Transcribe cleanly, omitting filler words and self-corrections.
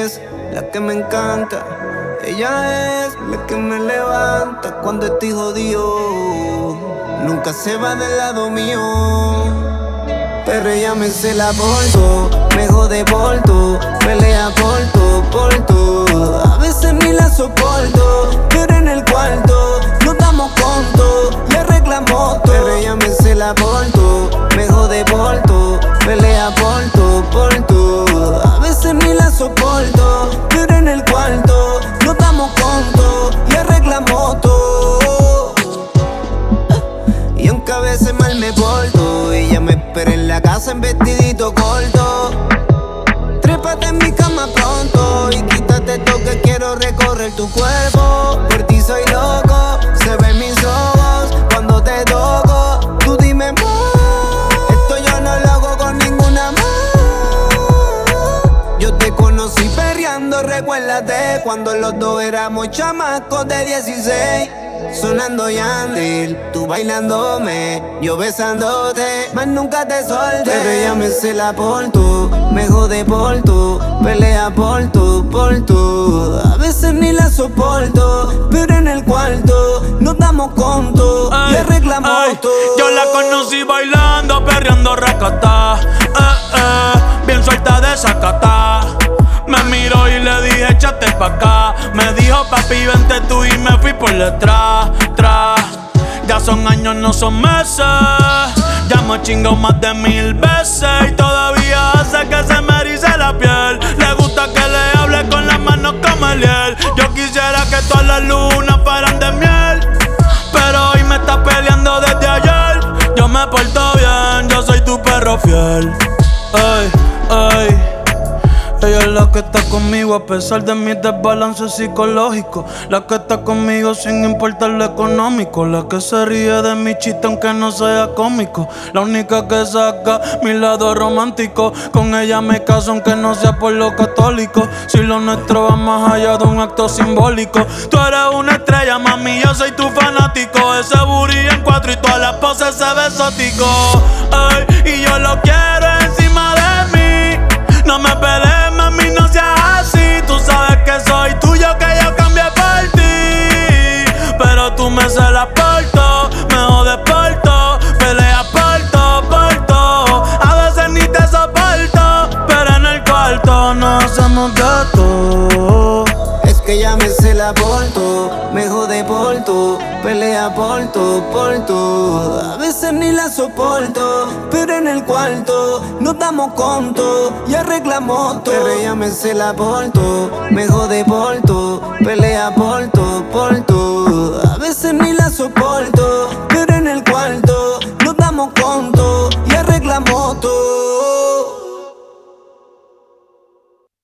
es la que me encanta. Ella es la que me levanta cuando estoy jodido. Nunca se va del lado mío. Pero ella me cela por todo, me jode por todo, pelea por todo. A veces ni la soporto, pero en el cuarto no damos conto, le reclamo todo. Pero ella me cela por todo, me jode por todo, pelea por todo. A veces ni la soporto, pero en el cuarto no damos conto, le reclamo todo. Y aunque a veces mal me porto, ella me espera en la casa en vestidito corto. Trépate en mi cama pronto y quítate esto que quiero recorrer tu cuerpo. Por ti soy loco, se ven mis ojos cuando te toco. Tú dime más, esto yo no lo hago con ninguna más. Yo te conocí perreando, recuérdate cuando los dos éramos chamacos de 16. Sonando Yandel, tú bailándome, yo besándote, más nunca te solté. Pero ella me cela por todo, me jode por todo, pelea por todo. A veces ni la soporto, pero en el cuarto nos damos conto, le reclamo todo. Yo la conocí bailando, perreando racatá, bien suelta de sacatá. Me miró y le dije, échate pa' acá. Me dijo, papi, vente tú y me fui por detrás, Ya son años, no son meses. Ya me chingo más de 1000 veces y todavía hace que se me erice la piel. Le gusta que le hable con las manos como Eliel. Yo quisiera que todas las lunas fueran de miel, pero hoy me está peleando desde ayer. Yo me porto bien, yo soy tu perro fiel. Ay, ay. Ella es la que está conmigo a pesar de mis desbalances psicológicos. La que está conmigo sin importar lo económico. La que se ríe de mi chiste aunque no sea cómico. La única que saca mi lado romántico. Con ella me caso aunque no sea por lo católico. Si lo nuestro va más allá de un acto simbólico. Tú eres una estrella, mami, yo soy tu fanático. Ese booty en 4 y todas las poses se ve exótico. Ay, y yo lo quiero encima de mí. No me pelees, mami, no seas así. Tú sabes que soy tuyo, que yo cambié por ti. Pero tú me celas por todo, me jodes por todo, peleas por todo. A veces ni te soporto, pero en el cuarto nos hacemos de todo. Es que ella me cela por todo, me jode por todo, pelea por todo. A veces ni la soporto, pero en el cuarto nos damos conto, ya reclamo todo. Pero ella me cela por todo, me jode por todo, pelea por todo. A veces ni la